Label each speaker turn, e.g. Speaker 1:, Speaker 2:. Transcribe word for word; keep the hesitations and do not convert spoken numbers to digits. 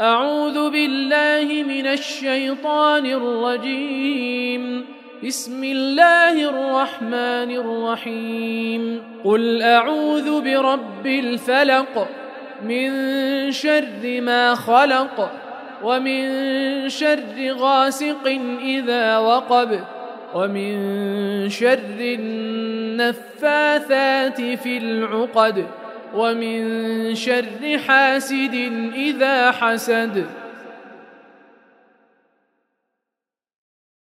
Speaker 1: أعوذ بالله من الشيطان الرجيم. بسم الله الرحمن الرحيم. قل أعوذ برب الفلق من شر ما خلق ومن شر غاسق إذا وقب ومن شر النفاثات في العقد ومن شر حاسد إذا حسد.